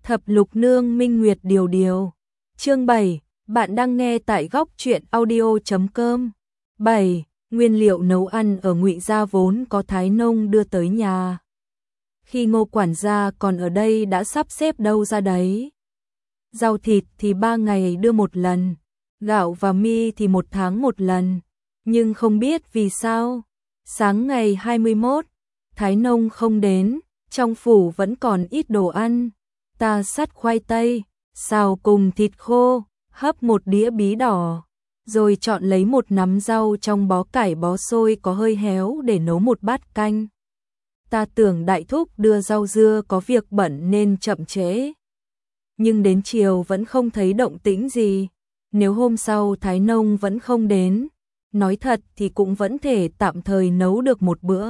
Thập lục nương minh nguyệt điều điều. Chương 7, bạn đang nghe tại góc truyện audio.com. 7. Nguyên liệu nấu ăn ở Ngụy gia vốn có Thái Nông đưa tới nhà. Khi Ngô quản gia còn ở đây đã sắp xếp đâu ra đấy. Rau thịt thì 3 ngày đưa một lần, gạo và mi thì 1 tháng một lần. Nhưng không biết vì sao, sáng ngày 21, Thái Nông không đến, trong phủ vẫn còn ít đồ ăn. Ta sắt khoai tây, xào cùng thịt khô, hấp một đĩa bí đỏ, rồi chọn lấy một nắm rau trong bó cải bó xôi có hơi héo để nấu một bát canh. Ta tưởng đại thúc đưa rau dưa có việc bận nên chậm trễ. Nhưng đến chiều vẫn không thấy động tĩnh gì. Nếu hôm sau Thái Nông vẫn không đến, nói thật thì cũng vẫn thể tạm thời nấu được một bữa.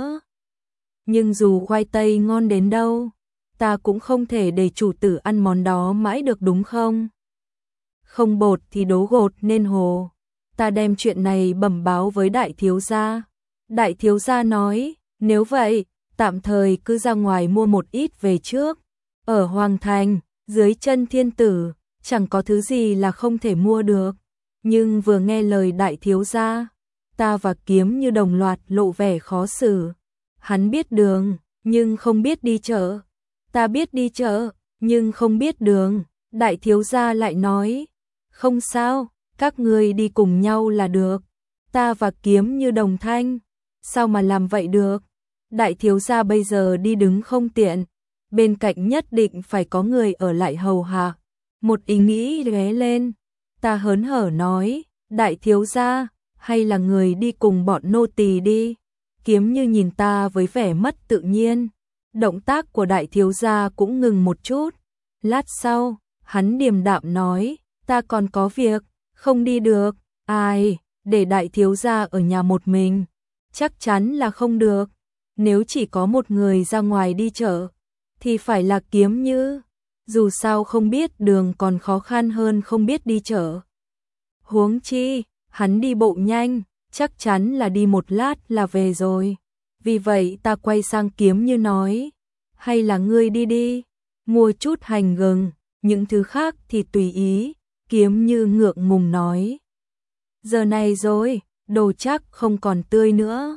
Nhưng dù khoai tây ngon đến đâu, ta cũng không thể để chủ tử ăn món đó mãi được đúng không? Không bột thì đố gột nên hồ. Ta đem chuyện này bẩm báo với đại thiếu gia. Đại thiếu gia nói, nếu vậy, tạm thời cứ ra ngoài mua một ít về trước. Ở Hoàng Thành, dưới chân thiên tử, chẳng có thứ gì là không thể mua được. Nhưng vừa nghe lời đại thiếu gia, ta và Kiếm Như đồng loạt lộ vẻ khó xử. Hắn biết đường, nhưng không biết đi chợ. Ta biết đi chợ, nhưng không biết đường. Đại thiếu gia lại nói, không sao, các ngươi đi cùng nhau là được. Ta và Kiếm Như đồng thanh, sao mà làm vậy được? Đại thiếu gia bây giờ đi đứng không tiện, bên cạnh nhất định phải có người ở lại hầu hạ. Một ý nghĩ lóe lên, ta hớn hở nói, đại thiếu gia, hay là người đi cùng bọn nô tỳ đi. Kiếm Như nhìn ta với vẻ mất tự nhiên. Động tác của đại thiếu gia cũng ngừng một chút. Lát sau, hắn điềm đạm nói, ta còn có việc, không đi được. Ai, để đại thiếu gia ở nhà một mình? Chắc chắn là không được. Nếu chỉ có một người ra ngoài đi chợ, thì phải là Kiếm Như. Dù sao không biết đường còn khó khăn hơn không biết đi chợ. Huống chi, hắn đi bộ nhanh, chắc chắn là đi một lát là về rồi. Vì vậy ta quay sang Kiếm Như nói, hay là ngươi đi đi, mua chút hành gừng, những thứ khác thì tùy ý. Kiếm Như ngượng ngùng nói, giờ này rồi, đồ chắc không còn tươi nữa.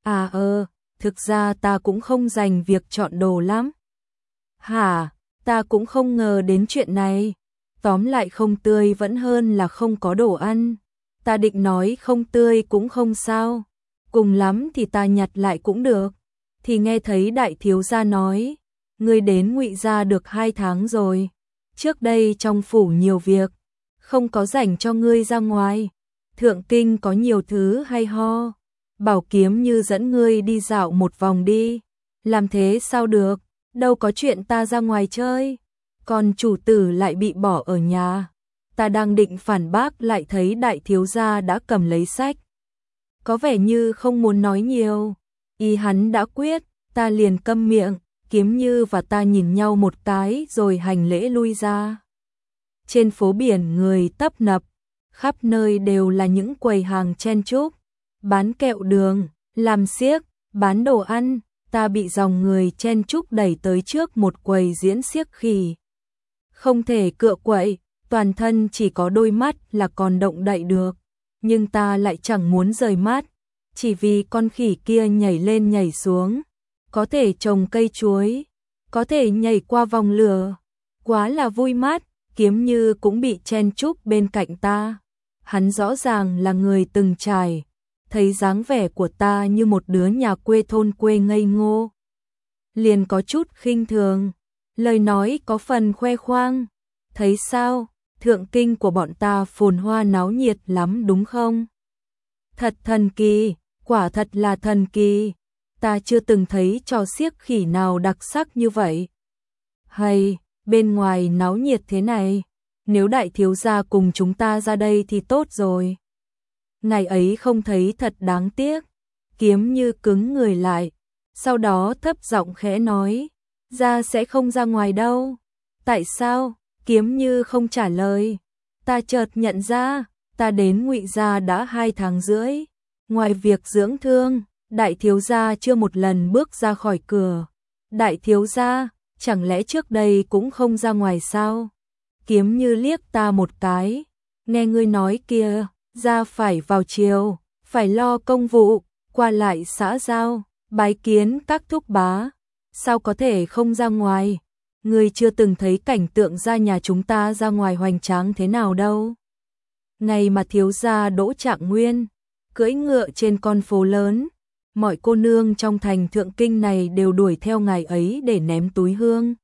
Thực ra ta cũng không dành việc chọn đồ lắm. Hả, ta cũng không ngờ đến chuyện này. Tóm lại không tươi vẫn hơn là không có đồ ăn. Ta định nói không tươi cũng không sao, cùng lắm thì ta nhặt lại cũng được. Thì nghe thấy đại thiếu gia nói, ngươi đến Ngụy gia được 2 tháng rồi. Trước đây trong phủ nhiều việc, không có rảnh cho ngươi ra ngoài. Thượng kinh có nhiều thứ hay ho, bảo Kiếm Như dẫn ngươi đi dạo một vòng đi. Làm thế sao được, đâu có chuyện ta ra ngoài chơi. Còn chủ tử lại bị bỏ ở nhà. Ta đang định phản bác lại thấy đại thiếu gia đã cầm lấy sách. Có vẻ như không muốn nói nhiều. Ý hắn đã quyết, ta liền câm miệng. Kiếm Như và ta nhìn nhau một cái rồi hành lễ lui ra. Trên phố biển người tấp nập, khắp nơi đều là những quầy hàng chen chúc, bán kẹo đường, làm xiếc, bán đồ ăn. Ta bị dòng người chen chúc đẩy tới trước một quầy diễn xiếc khỉ. Không thể cựa quậy, toàn thân chỉ có đôi mắt là còn động đậy được. Nhưng ta lại chẳng muốn rời mắt, chỉ vì con khỉ kia nhảy lên nhảy xuống. Có thể trồng cây chuối, có thể nhảy qua vòng lửa. Quá là vui mắt. Kiếm Như cũng bị chen chúc bên cạnh ta. Hắn rõ ràng là người từng trải, thấy dáng vẻ của ta như một đứa nhà quê thôn quê ngây ngô, liền có chút khinh thường, lời nói có phần khoe khoang. Thấy sao, thượng kinh của bọn ta phồn hoa náo nhiệt lắm đúng không? Thật thần kỳ, quả thật là thần kỳ. Ta chưa từng thấy trò xiếc khỉ nào đặc sắc như vậy. Hay, bên ngoài náo nhiệt thế này, nếu đại thiếu gia cùng chúng ta ra đây thì tốt rồi. Ngày ấy không thấy thật đáng tiếc. Kiếm Như cứng người lại, sau đó thấp giọng khẽ nói, ra sẽ không ra ngoài đâu. Tại sao? Kiếm Như không trả lời. Ta chợt nhận ra, ta đến Ngụy gia đã 2 tháng rưỡi. Ngoài việc dưỡng thương, đại thiếu gia chưa một lần bước ra khỏi cửa. Đại thiếu gia, chẳng lẽ trước đây cũng không ra ngoài sao? Kiếm Như liếc ta một cái, nghe ngươi nói kia, ra phải vào chiều, phải lo công vụ, qua lại xã giao, bái kiến các thúc bá, sao có thể không ra ngoài? Ngươi chưa từng thấy cảnh tượng gia nhà chúng ta ra ngoài hoành tráng thế nào đâu. Ngày mà thiếu gia Đỗ Trạng Nguyên cưỡi ngựa trên con phố lớn, mọi cô nương trong thành Thượng Kinh này đều đuổi theo ngài ấy để ném túi hương.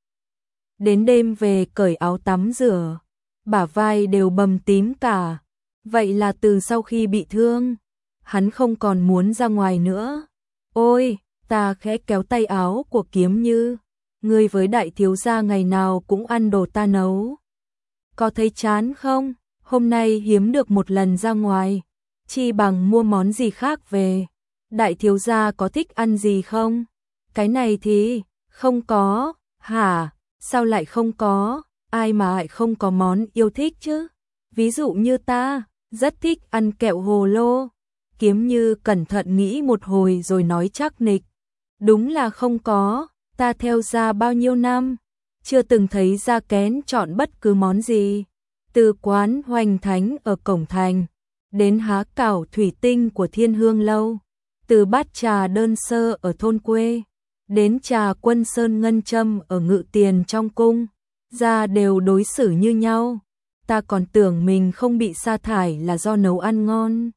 Đến đêm về cởi áo tắm rửa, bả vai đều bầm tím cả. Vậy là từ sau khi bị thương, hắn không còn muốn ra ngoài nữa. Ôi, ta khẽ kéo tay áo của Kiếm Như, ngươi với đại thiếu gia ngày nào cũng ăn đồ ta nấu. Có thấy chán không? Hôm nay hiếm được một lần ra ngoài, chi bằng mua món gì khác về. Đại thiếu gia có thích ăn gì không? Cái này thì không có. Hả? Sao lại không có? Ai mà lại không có món yêu thích chứ? Ví dụ như ta, rất thích ăn kẹo hồ lô. Kiếm Như cẩn thận nghĩ một hồi rồi nói chắc nịch. Đúng là không có, ta theo gia bao nhiêu năm, chưa từng thấy gia kén chọn bất cứ món gì. Từ quán Hoành Thánh ở cổng thành, đến há cảo thủy tinh của Thiên Hương Lâu, từ bát trà đơn sơ ở thôn quê, đến trà Quân Sơn ngân châm ở Ngự Tiền trong cung, gia đều đối xử như nhau. Ta còn tưởng mình không bị sa thải là do nấu ăn ngon.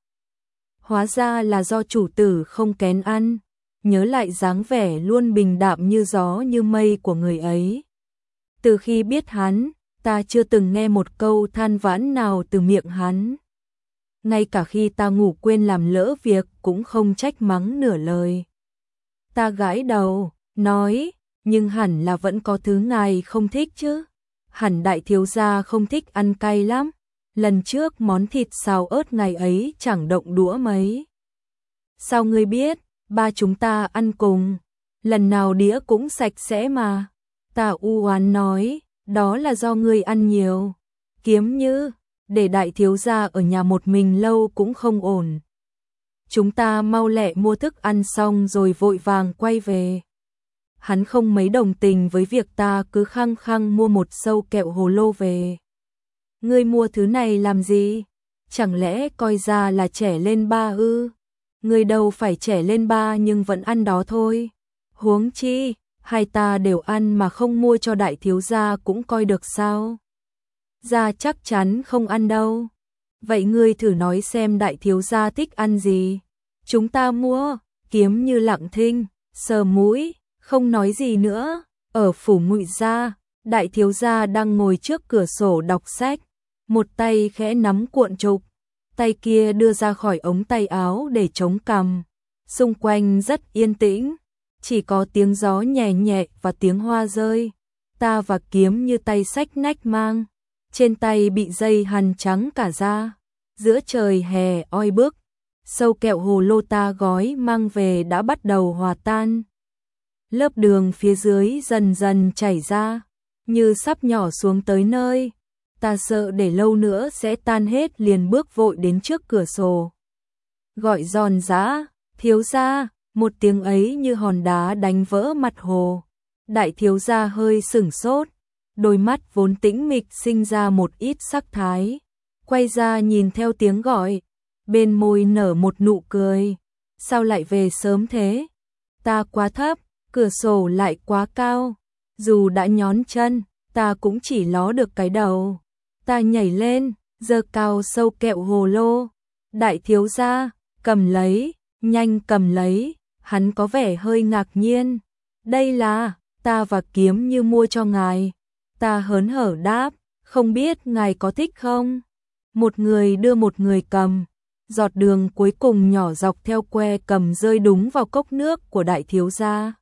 Hóa ra là do chủ tử không kén ăn. Nhớ lại dáng vẻ luôn bình đạm như gió như mây của người ấy. Từ khi biết hắn, ta chưa từng nghe một câu than vãn nào từ miệng hắn. Ngay cả khi ta ngủ quên làm lỡ việc cũng không trách mắng nửa lời. Ta gãi đầu, nói, nhưng hẳn là vẫn có thứ ngài không thích chứ. Hẳn đại thiếu gia không thích ăn cay lắm. Lần trước món thịt xào ớt ngày ấy chẳng động đũa mấy. Sao ngươi biết? Ba chúng ta ăn cùng, lần nào đĩa cũng sạch sẽ mà. Ta u oán nói, đó là do ngươi ăn nhiều. Kiếm Như, để đại thiếu gia ở nhà một mình lâu cũng không ổn. Chúng ta mau lẹ mua thức ăn xong rồi vội vàng quay về. Hắn không mấy đồng tình với việc ta cứ khăng khăng mua một sâu kẹo hồ lô về. Ngươi mua thứ này làm gì? Chẳng lẽ coi ra là trẻ lên ba ư? Người đâu phải trẻ lên ba nhưng vẫn ăn đó thôi. Huống chi, hai ta đều ăn mà không mua cho đại thiếu gia cũng coi được sao? Gia chắc chắn không ăn đâu. Vậy ngươi thử nói xem đại thiếu gia thích ăn gì? Chúng ta mua. Kiếm Như lặng thinh, sờ mũi, không nói gì nữa. Ở phủ Ngụy gia, đại thiếu gia đang ngồi trước cửa sổ đọc sách, một tay khẽ nắm cuộn trục, tay kia đưa ra khỏi ống tay áo để chống cằm. Xung quanh rất yên tĩnh, chỉ có tiếng gió nhẹ nhẹ và tiếng hoa rơi. Ta và Kiếm Như tay xách nách mang, trên tay bị dây hằn trắng cả da. Giữa trời hè oi bức, sâu kẹo hồ lô ta gói mang về đã bắt đầu hòa tan. Lớp đường phía dưới dần dần chảy ra, như sắp nhỏ xuống tới nơi. Ta sợ để lâu nữa sẽ tan hết liền bước vội đến trước cửa sổ. Gọi giòn giã, thiếu gia, một tiếng ấy như hòn đá đánh vỡ mặt hồ. Đại thiếu gia hơi sửng sốt, đôi mắt vốn tĩnh mịch sinh ra một ít sắc thái. Quay ra nhìn theo tiếng gọi, bên môi nở một nụ cười. Sao lại về sớm thế? Ta quá thấp, cửa sổ lại quá cao. Dù đã nhón chân, ta cũng chỉ ló được cái đầu. Ta nhảy lên, giơ cao sâu kẹo hồ lô. Đại thiếu gia, cầm lấy, nhanh cầm lấy. Hắn có vẻ hơi ngạc nhiên. Đây là, ta và Kiếm Như mua cho ngài. Ta hớn hở đáp, không biết ngài có thích không? Một người đưa một người cầm. Giọt đường cuối cùng nhỏ dọc theo que cầm rơi đúng vào cốc nước của đại thiếu gia,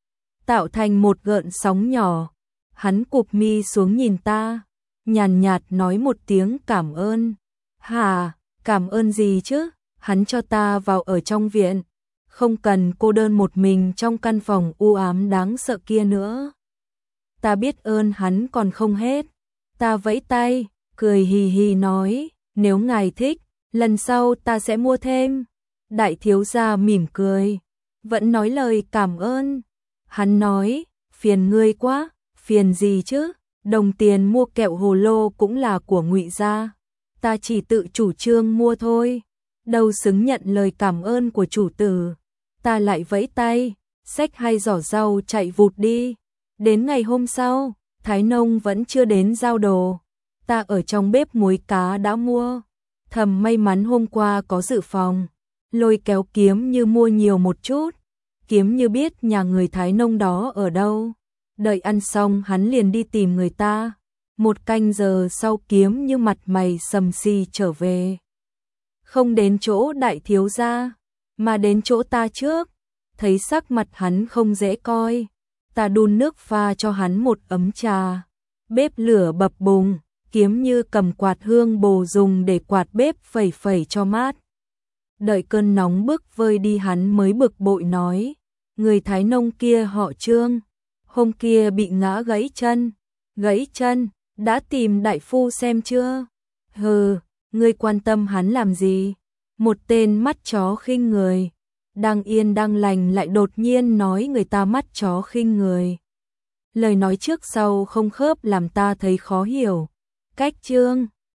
tạo thành một gợn sóng nhỏ. Hắn cụp mi xuống nhìn ta, nhàn nhạt nói một tiếng cảm ơn. Hả, cảm ơn gì chứ? Hắn cho ta vào ở trong viện, không cần cô đơn một mình trong căn phòng u ám đáng sợ kia nữa. Ta biết ơn hắn còn không hết. Ta vẫy tay, cười hì hì nói, nếu ngài thích, lần sau ta sẽ mua thêm. Đại thiếu gia mỉm cười, vẫn nói lời cảm ơn. Hắn nói, phiền ngươi quá, phiền gì chứ, đồng tiền mua kẹo hồ lô cũng là của Ngụy gia, ta chỉ tự chủ trương mua thôi, đâu xứng nhận lời cảm ơn của chủ tử. Ta lại vẫy tay, xách hai giỏ rau chạy vụt đi. Đến ngày hôm sau, Thái Nông vẫn chưa đến giao đồ. Ta ở trong bếp muối cá đã mua. Thầm may mắn hôm qua có dự phòng. Lôi kéo Kiếm Như mua nhiều một chút. Kiếm Như biết nhà người Thái Nông đó ở đâu. Đợi ăn xong hắn liền đi tìm người ta. 1 canh giờ sau Kiếm Như mặt mày sầm xì trở về. Không đến chỗ đại thiếu gia, mà đến chỗ ta trước. Thấy sắc mặt hắn không dễ coi. Ta đun nước pha cho hắn một ấm trà. Bếp lửa bập bùng, Kiếm Như cầm quạt hương bồ dùng để quạt bếp phẩy phẩy cho mát. Đợi cơn nóng bức vơi đi hắn mới bực bội nói, người Thái Nông kia họ Trương, hôm kia bị ngã gãy chân, đã tìm đại phu xem chưa? Hừ, ngươi quan tâm hắn làm gì? Một tên mắt chó khinh người, đang yên đang lành lại đột nhiên nói người ta mắt chó khinh người. Lời nói trước sau không khớp làm ta thấy khó hiểu. Cách Trương